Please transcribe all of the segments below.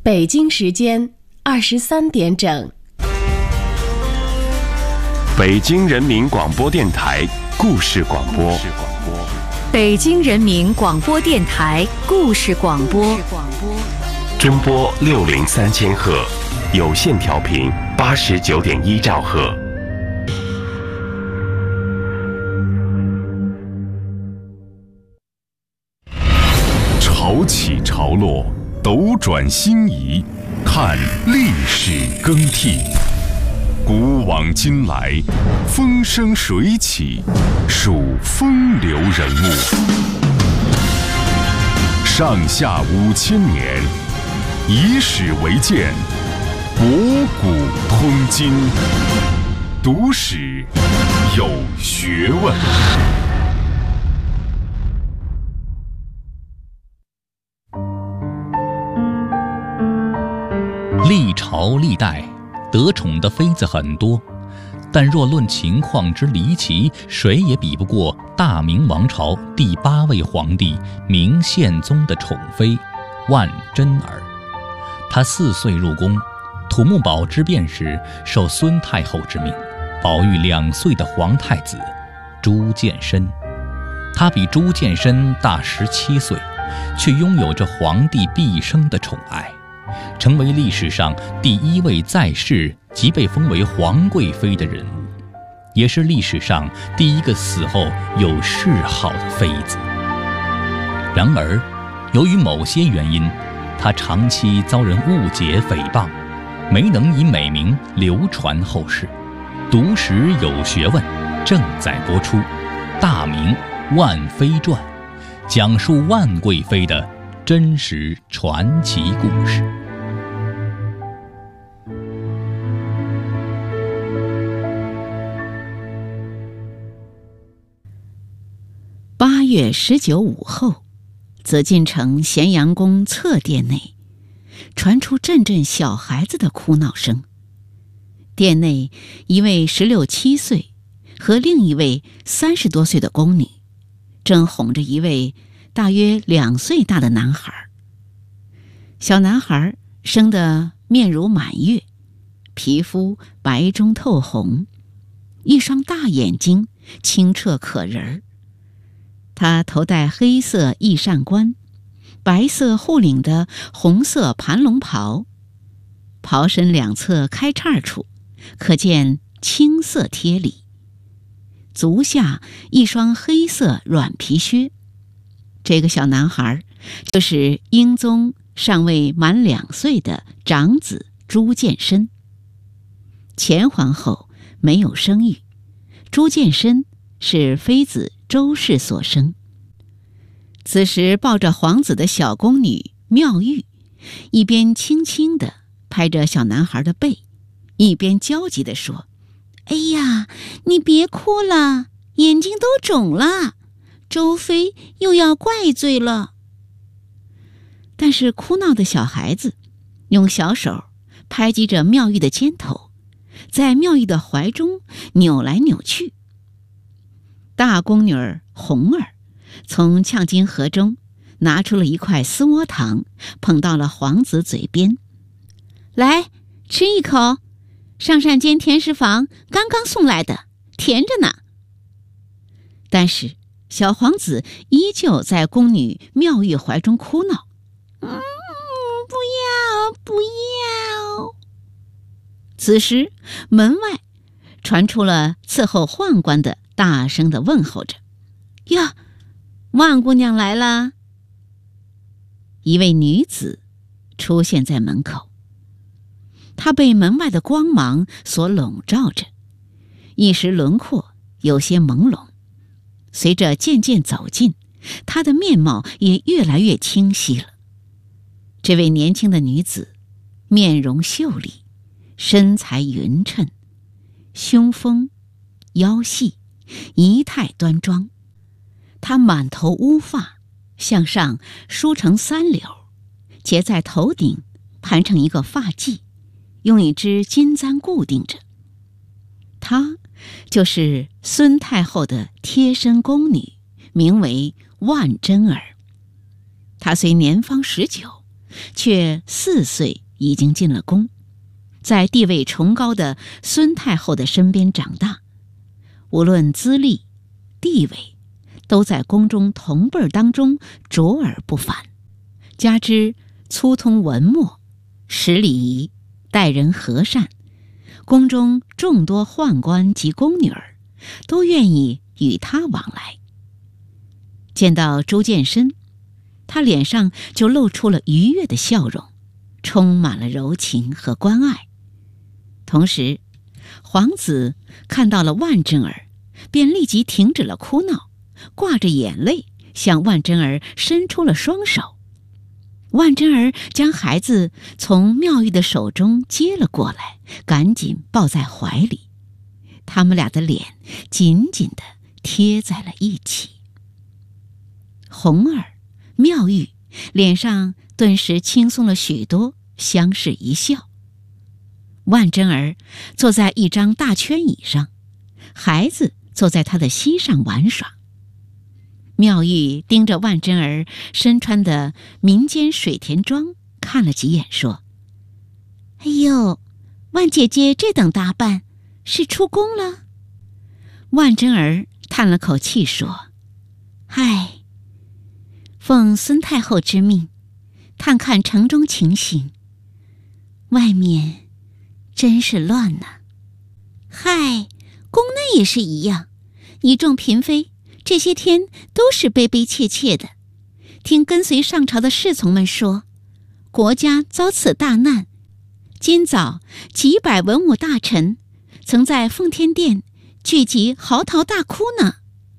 北京时间23点整。 北京人民广播电台故事广播。 北京人民广播电台故事广播。 中波603千赫，有线调频89.1兆赫。潮起潮落，斗转星移，看历史更替。古往今来，风生水起，数风流人物。上下5000年，以史为鉴，博古通今，读史有学问。 历朝历代得宠的妃子很多，但若论情况之离奇，谁也比不过大明王朝第8位皇帝明宪宗的宠妃万贞儿。她4岁入宫，土木堡之变时受孙太后之命，保育2岁的皇太子朱见深。她比朱见深大17岁，却拥有着皇帝毕生的宠爱，成为历史上第1位在世即被封为皇贵妃的人物，也是历史上第1个死后有谥号的妃子。然而，由于某些原因，她长期遭人误解诽谤，没能以美名流传后世。读史有学问正在播出《大明万妃传》，讲述万贵妃的真实传奇故事。 8月19午后，紫禁城咸阳宫侧殿内传出阵阵小孩子的哭闹声。殿内一位16、17岁和另一位30多岁的宫女正哄着一位大约2岁大的男孩。小男孩生得面如满月，皮肤白中透红，一双大眼睛清澈可人。他头戴黑色翼扇冠，白色护领的红色盘龙袍，袍身2侧开叉处可见青色贴里，足下一双黑色软皮靴。这个小男孩就是英宗尚未满2岁的长子朱见深。前皇后没有生育，朱见深是妃子周氏所生。此时抱着皇子的小宫女妙玉，一边轻轻地拍着小男孩的背，一边焦急地说：“哎呀，你别哭了，眼睛都肿了，周妃又要怪罪了。”但是哭闹的小孩子用小手拍击着妙玉的肩头，在妙玉的怀中扭来扭去。大宫女儿红儿从呛金盒中拿出了一块丝窝糖，捧到了皇子嘴边：“来，吃一口，上膳监甜食房刚刚送来的，甜着呢。”但是小皇子依旧在宫女妙玉怀中哭闹：“不要，不要！”此时门外传出了伺候宦官的大声地问候着：“呀，万姑娘来了！”一位女子出现在门口，她被门外的光芒所笼罩着，一时轮廓有些朦胧。随着渐渐走近，她的面貌也越来越清晰了。这位年轻的女子面容秀丽，身材匀称，胸丰腰细，仪态端庄。她满头乌发向上梳成3绺，结在头顶，盘成一个发髻，用一只金簪固定着。她就是孙太后的贴身宫女，名为万贞儿。她虽年方19， 却4岁已经进了宫，在地位崇高的孙太后的身边长大，无论资历、地位，都在宫中同辈当中卓尔不凡。加之粗通文墨，识礼仪，待人和善，宫中众多宦官及宫女儿都愿意与他往来。见到朱见深，他脸上就露出了愉悦的笑容，充满了柔情和关爱。同时，皇子看到了万贞儿，便立即停止了哭闹，挂着眼泪向万贞儿伸出了双手。万贞儿将孩子从妙玉的手中接了过来，赶紧抱在怀里，他们俩的脸紧紧地贴在了一起。红儿、妙玉脸上顿时轻松了许多，相视一笑。万贞儿坐在一张大圈椅上，孩子坐在他的膝上玩耍。妙玉盯着万贞儿身穿的民间水田装看了几眼，说：“哎呦，万姐姐这等打扮，是出宫了？”万贞儿叹了口气说：“唉，奉孙太后之命，探看城中情形，外面真是乱呐。嗨，宫内也是一样，一众嫔妃这些天都是悲悲切切的，听跟随上朝的侍从们说，国家遭此大难。今早几百文武大臣曾在奉天殿聚集嚎啕大哭呢。”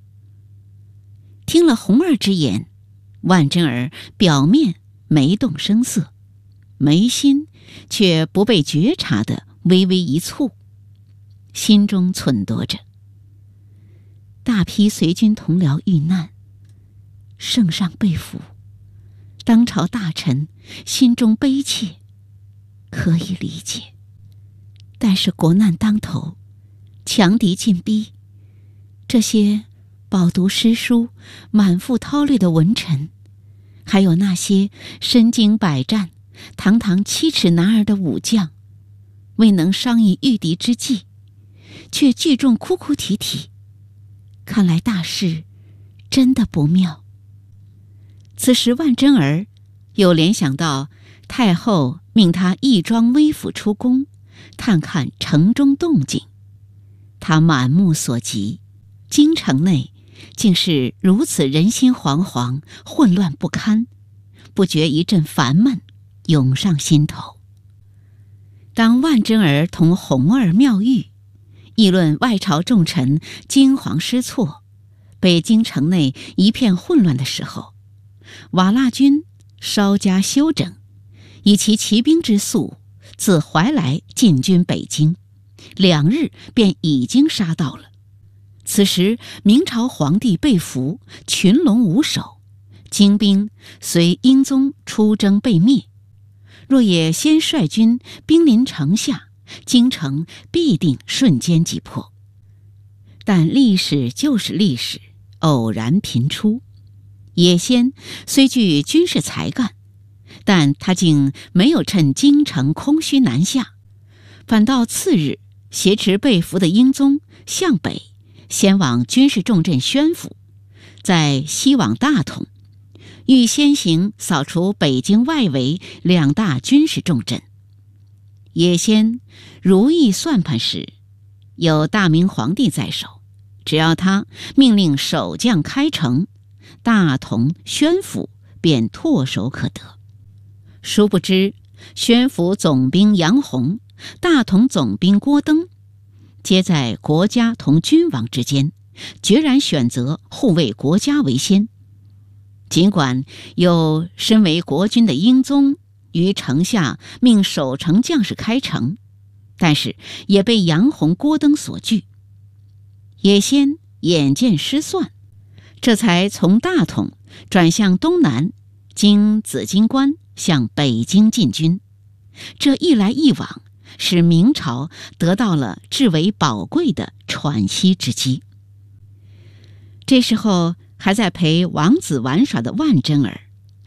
听了红儿之言，万贞儿表面没动声色，眉心却不被觉察的微微一蹙，心中忖度着：大批随军同僚遇难，圣上被俘，当朝大臣心中悲切，可以理解。但是国难当头，强敌进逼，这些饱读诗书、满腹韬略的文臣，还有那些身经百战、堂堂7尺男儿的武将，未能商议御敌之计，却聚众哭哭啼啼，看来大事真的不妙。此时万贞儿又联想到太后命她义装微服出宫，探看城中动静，她满目所及，京城内竟是如此人心惶惶，混乱不堪，不觉一阵烦闷涌上心头。当万贞儿同红儿、妙玉议论外朝重臣惊惶失措，北京城内一片混乱的时候，瓦剌军稍加休整，以其骑兵之速，自怀来进军北京，2日便已经杀到了。此时明朝皇帝被俘，群龙无首，金兵随英宗出征被灭，若也先率军兵临城下，京城必定瞬间击破。但历史就是历史，偶然频出。野先虽具军事才干，但他竟没有趁京城空虚南下，反倒次日挟持被俘的英宗向北，先往军事重镇宣府，再西往大同，欲先行扫除北京外围2大军事重镇。野先如意算盘时，有大明皇帝在手，只要他命令守将开城，大同、宣府便唾手可得。殊不知，宣府总兵杨洪、大同总兵郭登，皆在国家同君王之间，决然选择护卫国家为先。尽管有身为国君的英宗于城下命守城将士开城，但是也被杨洪、郭登所拒。野先眼见失算，这才从大同转向东南，经紫金关向北京进军。这一来一往，使明朝得到了至为宝贵的喘息之机。这时候还在陪王子玩耍的万贞儿，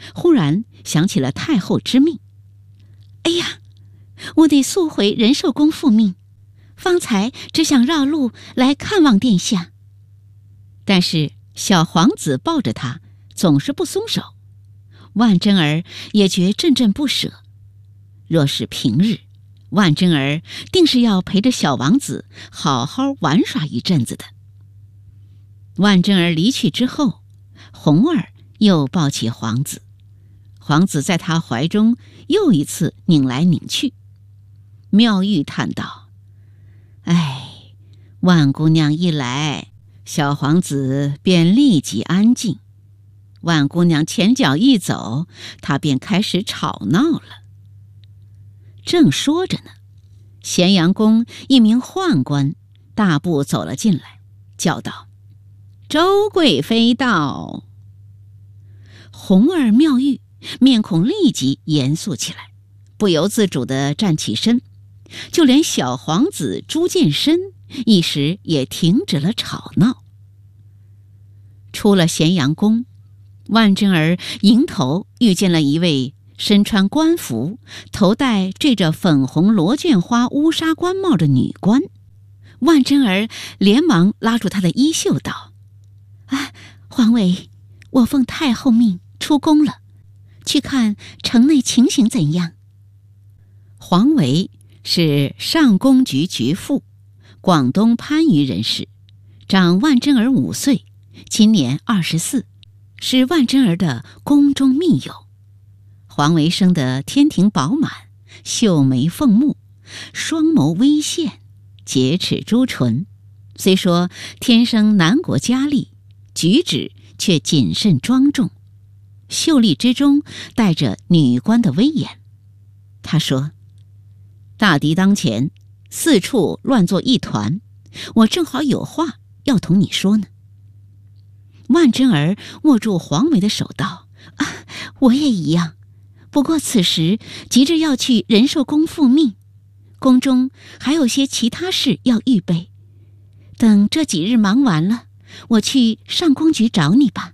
忽然想起了太后之命。哎呀，我得速回仁寿宫复命，方才只想绕路来看望殿下。但是小皇子抱着他总是不松手，万贞儿也觉阵阵不舍。若是平日，万贞儿定是要陪着小王子好好玩耍一阵子的。万贞儿离去之后，红儿又抱起皇子，皇子在他怀中又一次拧来拧去。妙玉叹道：哎，万姑娘一来，小皇子便立即安静，万姑娘前脚一走，他便开始吵闹了。正说着呢，咸阳宫一名宦官大步走了进来，叫道：周贵妃到。红儿、妙玉面孔立即严肃起来，不由自主地站起身，就连小皇子朱见深一时也停止了吵闹。出了咸阳宫，万贞儿迎头遇见了一位身穿官服、头戴缀着粉红罗卷花乌纱官帽的女官。万贞儿连忙拉住她的衣袖道：皇维，我奉太后命出宫了，去看城内情形怎样。黄维是上宫局局副，广东番禺人士，长万贞儿5岁，今年24，是万贞儿的宫中密友。黄维生得天庭饱满，秀眉凤目，双眸微现，洁齿朱唇，虽说天生南国佳丽，举止却谨慎庄重，秀丽之中带着女官的威严。他说：大敌当前，四处乱作一团，我正好有话要同你说呢。万贞儿握住黄维的手道：我也一样，不过此时急着要去仁寿宫复命，宫中还有些其他事要预备，等这几日忙完了，我去上宫局找你吧。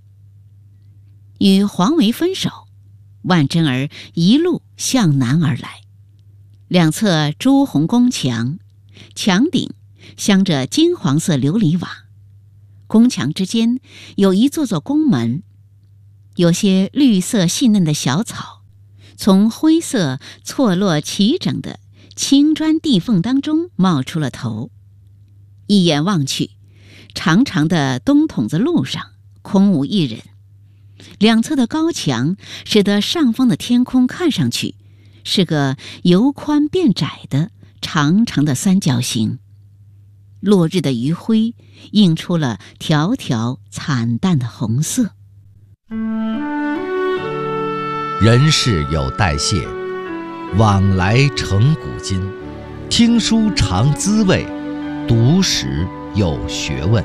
与黄维分手，万贞儿一路向南而来，两侧朱红宫墙，墙顶镶着金黄色琉璃瓦，宫墙之间有一座座宫门，有些绿色细嫩的小草从灰色错落齐整的青砖地缝当中冒出了头。一眼望去，长长的东筒子路上空无一人，两侧的高墙使得上方的天空看上去是个由宽变窄的长长的三角形。落日的余晖映出了条条惨淡的红色。 人事有代谢，往来成古今。听书尝滋味，读史有学问。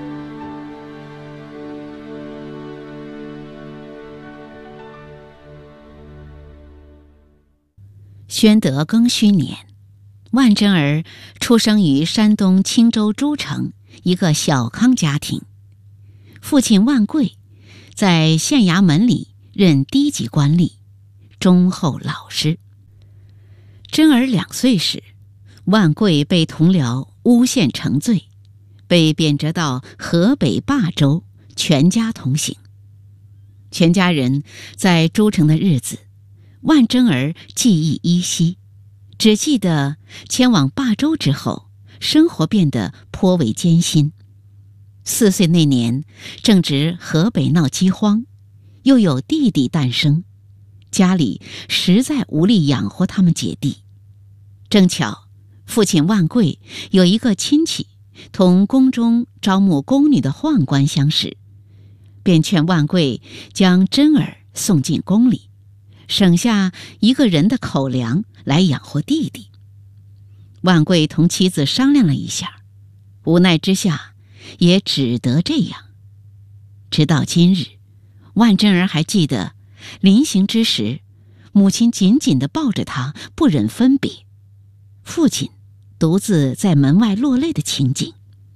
宣德庚戌年，万贞儿出生于山东青州诸城一个小康家庭。父亲万贵在县衙门里任低级官吏，忠厚老实。贞儿2岁时，万贵被同僚诬陷成罪，被贬谪到河北霸州，全家同行。全家人在诸城的日子，万贞儿记忆依稀，只记得迁往霸州之后，生活变得颇为艰辛。4岁那年，正值河北闹饥荒，又有弟弟诞生，家里实在无力养活他们姐弟。正巧父亲万贵有一个亲戚同宫中招募宫女的宦官相识，便劝万贵将贞儿送进宫里，省下一个人的口粮来养活弟弟。万贵同妻子商量了一下，无奈之下也只得这样。直到今日，万贞儿还记得临行之时，母亲紧紧地抱着他，不忍分别，父亲独自在门外落泪的情景。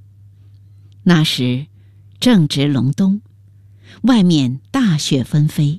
那时正值隆冬，外面大雪纷飞，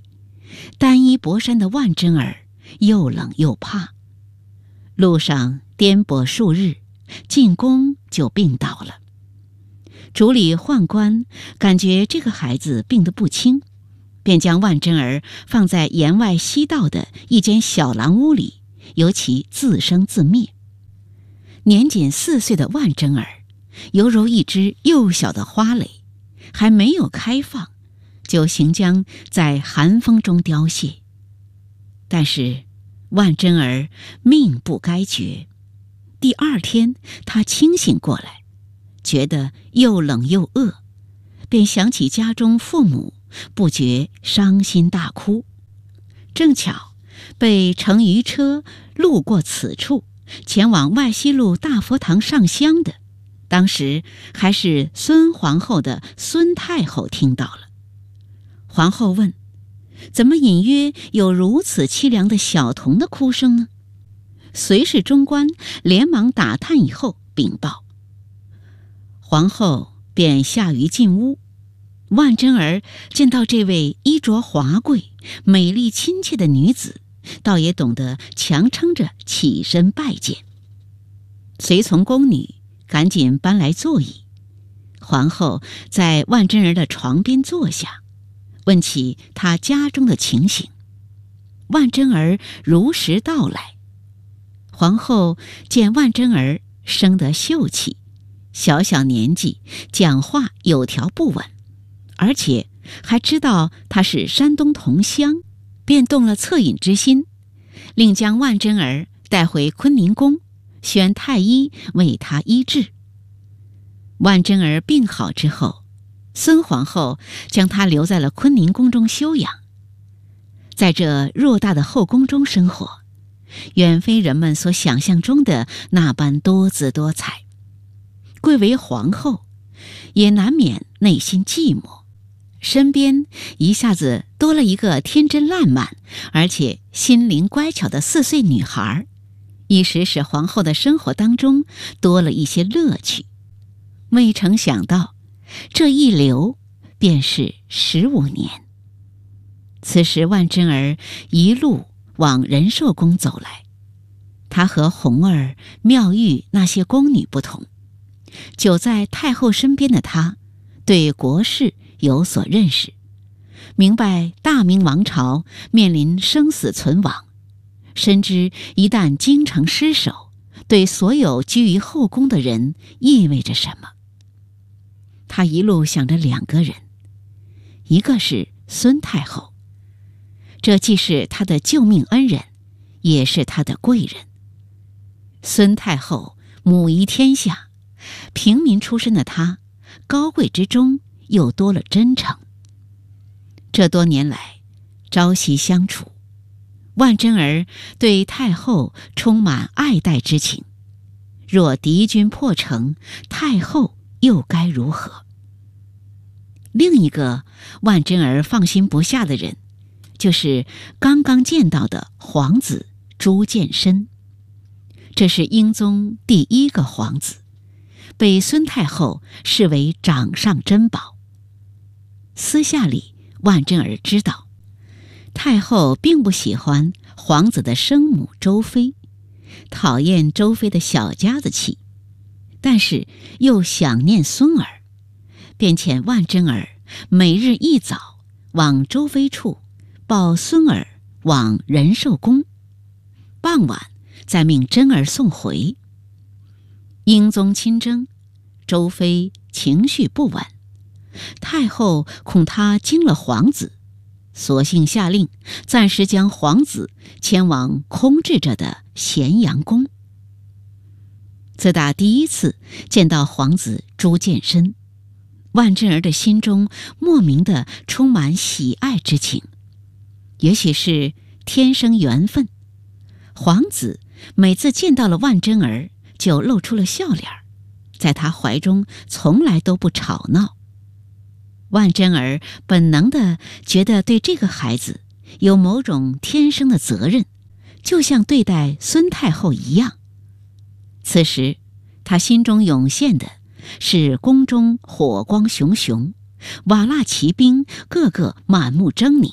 单衣薄衫的万贞儿又冷又怕。路上颠簸数日，进宫就病倒了。主理宦官感觉这个孩子病得不轻，便将万贞儿放在檐外西道的一间小廊屋里，由其自生自灭。年仅4岁的万贞儿犹如一只幼小的花蕾，还没有开放，就行将在寒风中凋谢。但是万贞儿命不该绝，第2天她清醒过来，觉得又冷又饿，便想起家中父母，不觉伤心大哭。正巧被乘渔车路过此处，前往外西路大佛堂上香的，当时还是孙皇后的孙太后听到了。皇后问：怎么隐约有如此凄凉的小童的哭声呢？随侍中官连忙打探以后禀报。皇后便下于进屋，万贞儿见到这位衣着华贵、美丽亲切的女子，倒也懂得强撑着起身拜见。随从宫女赶紧搬来座椅，皇后在万贞儿的床边坐下，问起她家中的情形。万贞儿如实道来。皇后见万贞儿生得秀气，小小年纪讲话有条不紊，而且还知道她是山东同乡，便动了恻隐之心，另将万贞儿带回坤宁宫，选太医为她医治。万贞儿病好之后，孙皇后将她留在了坤宁宫中休养。在这偌大的后宫中生活，远非人们所想象中的那般多姿多彩。贵为皇后，也难免内心寂寞，身边一下子多了一个天真烂漫而且心灵乖巧的4岁女孩，一时使皇后的生活当中多了一些乐趣。未曾想到，这一留便是15年。此时万贞儿一路往仁寿宫走来，她和红儿、妙玉那些宫女不同，久在太后身边的她，对国事有所认识，明白大明王朝面临生死存亡，深知一旦京城失守，对所有居于后宫的人意味着什么。她一路想着2个人，一个是孙太后，这既是她的救命恩人，也是她的贵人。孙太后母仪天下，平民出身的她，高贵之中又多了真诚。这多年来朝夕相处，万贞儿对太后充满爱戴之情。若敌军破城，太后又该如何？另一个万贞儿放心不下的人，就是刚刚见到的皇子朱见深。这是英宗第1个皇子，被孙太后视为掌上珍宝。私下里，万贞儿知道，太后并不喜欢皇子的生母周妃，讨厌周妃的小家子气，但是又想念孙儿，便遣万贞儿每日一早往周妃处报孙儿往仁寿宫，傍晚再命贞儿送回。英宗亲征，周妃情绪不稳，太后恐她惊了皇子，索性下令暂时将皇子迁往空置着的咸阳宫。自打第1次见到皇子朱见深，万贞儿的心中莫名的充满喜爱之情。也许是天生缘分，皇子每次见到了万贞儿就露出了笑脸，在他怀中从来都不吵闹。万贞儿本能地觉得对这个孩子有某种天生的责任，就像对待孙太后一样。此时他心中涌现的是宫中火光熊熊，瓦剌骑兵个个满目狰狞，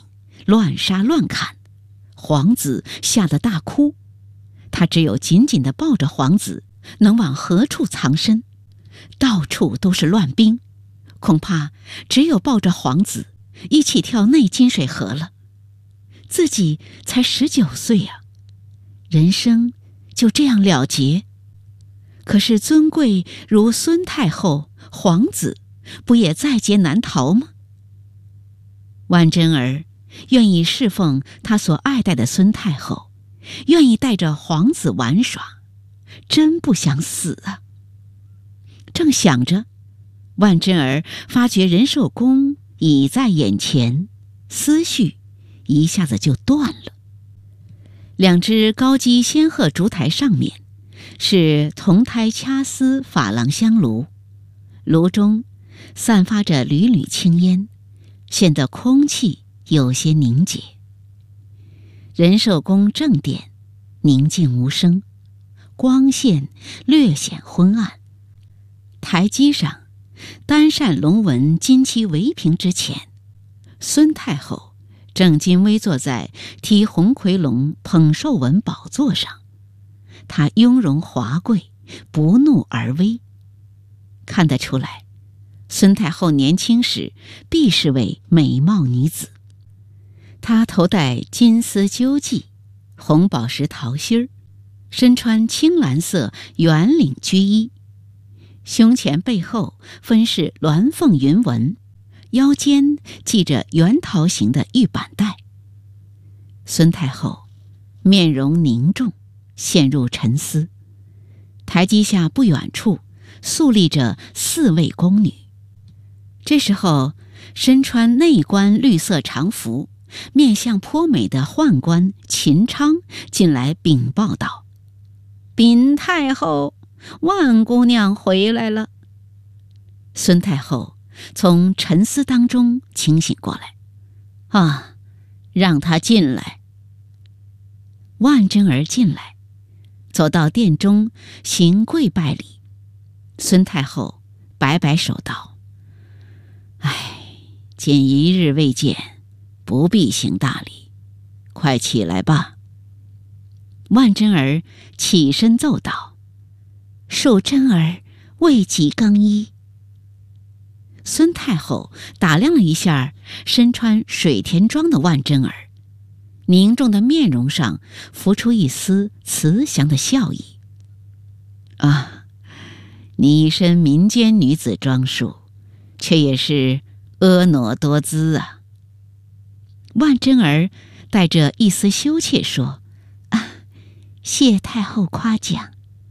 乱杀乱砍，皇子吓得大哭。他只有紧紧地抱着皇子，能往何处藏身？到处都是乱兵，恐怕只有抱着皇子一起跳内金水河了。自己才19岁啊，人生就这样了结。可是尊贵如孙太后、皇子，不也在劫难逃吗？万贞儿愿意侍奉他所爱戴的孙太后，愿意带着皇子玩耍，真不想死啊。正想着，万贞儿发觉仁寿宫已在眼前，思绪一下子就断了。2只高基仙鹤烛台上面是铜胎掐丝珐琅香炉，炉中散发着缕缕青烟，显得空气有些凝结。仁寿宫正殿宁静无声，光线略显昏暗。台基上单扇龙纹金漆围屏之前，孙太后正襟危坐在题红葵龙捧寿纹宝座上，她雍容华贵，不怒而威。看得出来，孙太后年轻时必是位美貌女子。她头戴金丝纠髻，红宝石桃心儿，身穿青蓝色圆领居衣，胸前背后分饰鸾凤云纹，腰间系着圆桃形的玉板带。孙太后面容凝重，陷入沉思。台基下不远处肃立着4位宫女。这时候，身穿内官绿色长服，面相颇美的宦官秦昌进来禀报道：“禀太后，万姑娘回来了。”孙太后从沉思当中清醒过来，啊，让她进来。万贞儿进来，走到殿中，行跪拜礼。孙太后摆摆手道：“唉，仅1日未见，不必行大礼，快起来吧。”万贞儿起身奏道：“恕贞儿未及更衣。”孙太后打量了一下身穿水田装的万贞儿，凝重的面容上浮出一丝慈祥的笑意。“啊，你一身民间女子装束，却也是婀娜多姿啊。”万贞儿带着一丝羞怯说：“啊，谢太后夸奖。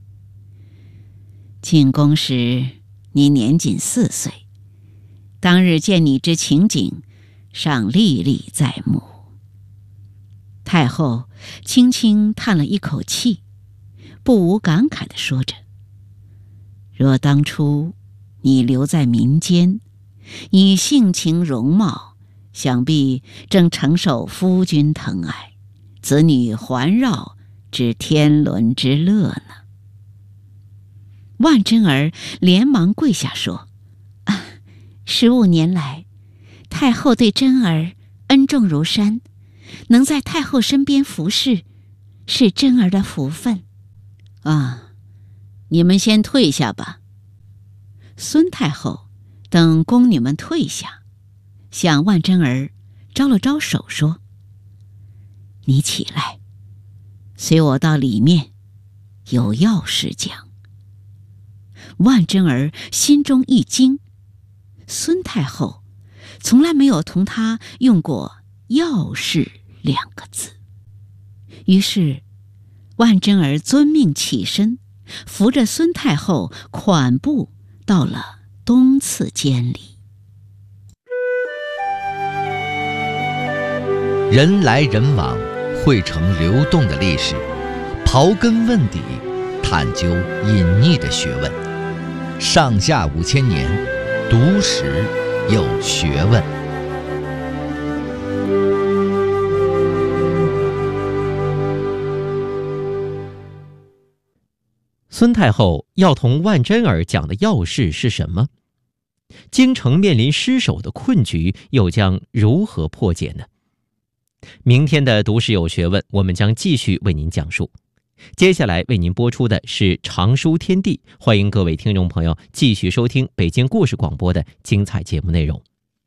进宫时你年仅4岁，当日见你之情景，尚历历在目。”太后轻轻叹了一口气，不无感慨地说着：“若当初你留在民间，以性情容貌，想必正承受夫君疼爱，子女环绕之天伦之乐呢。”万贞儿连忙跪下说：“啊，15年来，太后对贞儿恩重如山，能在太后身边服侍，是贞儿的福分。”“啊，你们先退下吧。”孙太后等宫女们退下，向万贞儿招了招手说：“你起来，随我到里面，有要事讲。”万贞儿心中一惊，孙太后从来没有同她用过要事2个字。于是万贞儿遵命起身，扶着孙太后款步到了东次间里。 人来人往，汇成流动的历史，刨根问底，探究隐匿的学问。上下5000年，读史有学问。 孙太后要同万贞儿讲的要事是什么？京城面临失守的困局，又将如何破解呢？ 明天的读史有学问，我们将继续为您讲述。接下来为您播出的是常书天地，欢迎各位听众朋友继续收听北京故事广播的精彩节目内容。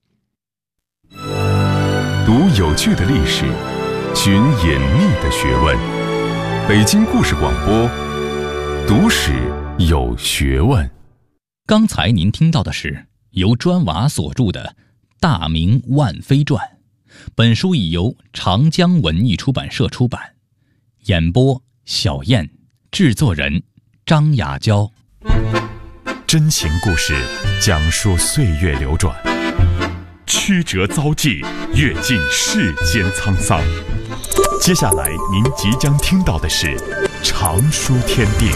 读有趣的历史，寻隐秘的学问。北京故事广播，读史有学问。 刚才您听到的是由砖瓦所著的《大明万妃传》，本书已由长江文艺出版社出版。演播小燕，制作人张雅娇。 真情故事讲述岁月流转，曲折遭际，阅尽世间沧桑。接下来您即将听到的是常书天地。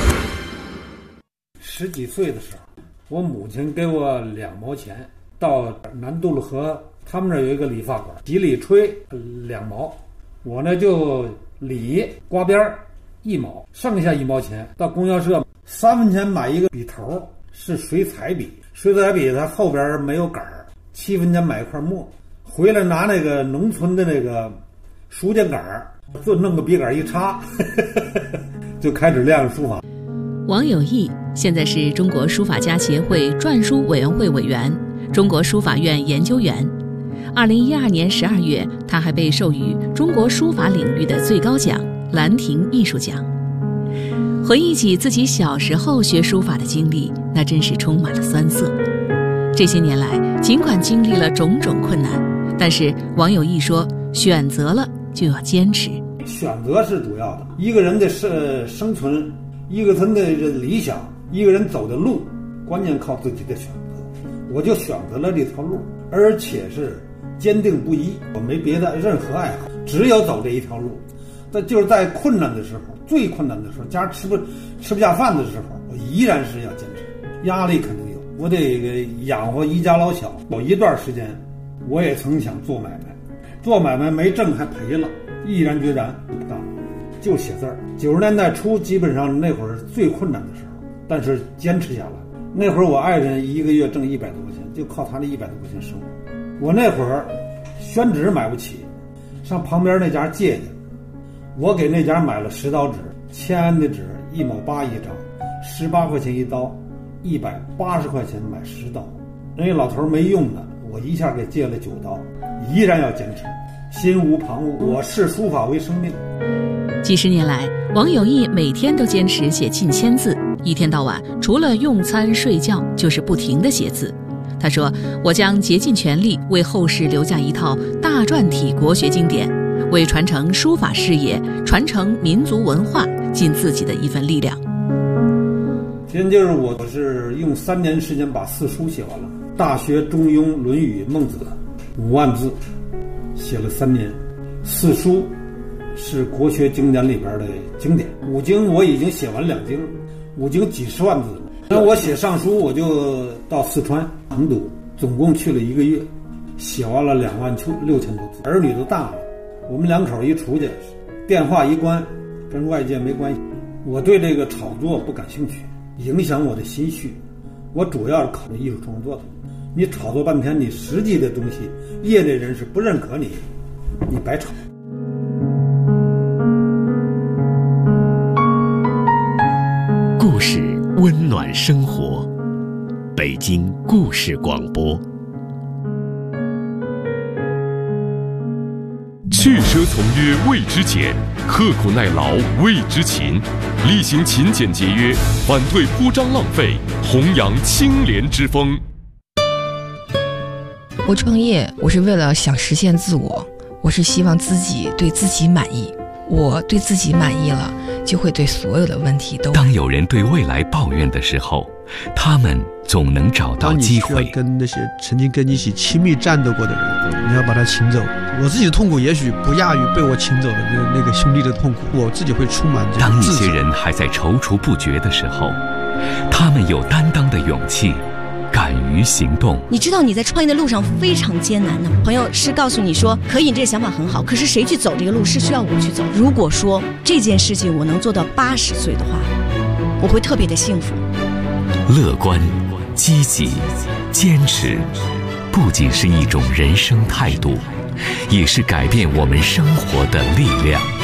10几岁的时候，我母亲给我2毛钱，到南渡路河他们那儿有一个理发馆，洗理吹2毛，我呢就理刮边1毛，剩下1毛钱到供销社3分钱买一个笔头，是水彩笔，水彩笔它后边没有杆儿，7分钱买一块墨，回来拿那个农村的那个书架杆儿，就弄个笔杆一插就开始练书法。 王有义现在是中国书法家协会篆书委员会委员、中国书法院研究员。2012年12月，他还被授予中国书法领域的最高奖兰亭艺术奖。回忆起自己小时候学书法的经历，那真是充满了酸涩。这些年来，尽管经历了种种困难，但是王有义说，选择了就要坚持。 选择是主要的，一个人的生存，一个人的理想，一个人走的路，关键靠自己的选择。我就选择了这条路，而且是坚定不移，我没别的任何爱好，只有走这一条路。但就是在困难的时候，最困难的时候，家吃不下饭的时候，我依然是要坚持。压力肯定有，我得养活一家老小。有一段时间，我也曾想做买卖，做买卖没挣还赔了，毅然决然不干了，就写字儿。90年代初，基本上那会儿是最困难的时候，但是坚持下来。那会儿我爱人1个月挣100多块钱，就靠他那100多块钱生活。我那会儿宣纸买不起，上旁边那家借去。我给那家买了10刀纸，签安的纸1毛8一张，18块钱一刀，180块钱买10刀。人家老头没用的，我一下给借了9刀，依然要坚持，心无旁骛。我视书法为生命。 几十年来，王有义每天都坚持写近1000字，一天到晚除了用餐睡觉，就是不停地写字。他说：“我将竭尽全力为后世留下一套大篆体国学经典，为传承书法事业、传承民族文化尽自己的一份力量。” 今天就是我是用3年时间把4书写完了，《大学》《中庸》《论语》《孟子》5万字，写了3年。4书是国学经典里边的经典，5经我已经写完2经，5经几十万字。那我写上书，我就到四川成都，总共去了1个月，写完了26000多字。儿女都大了，我们2口一出去，电话一关，跟外界没关系。我对这个炒作不感兴趣，影响我的心绪。我主要是考虑艺术创作的。你炒作半天，你实际的东西，业内人士不认可你，你白炒。 故事温暖生活，北京故事广播。 去奢从约谓之俭，刻苦耐劳谓之勤。厉行勤俭节约，反对铺张浪费，弘扬清廉之风。 我创业，我是为了想实现自我，我是希望自己对自己满意。我对自己满意了，就会对所有的问题都。 当有人对未来抱怨的时候，他们总能找到机会。 当你需要跟那些曾经跟你一起亲密战斗过的人，你要把他请走。我自己的痛苦也许不亚于被我请走的那个兄弟的痛苦，我自己会充满这个当一些人还在踌躇不决的时候，他们有担当的勇气，敢于行动。 你知道你在创业的路上非常艰难的，朋友是告诉你说可以，你这个想法很好，可是谁去走这个路是需要我去走。如果说这件事情我能做到80岁的话，我会特别的幸福。 乐观、积极、坚持，不仅是一种人生态度， 也是改变我们生活的力量。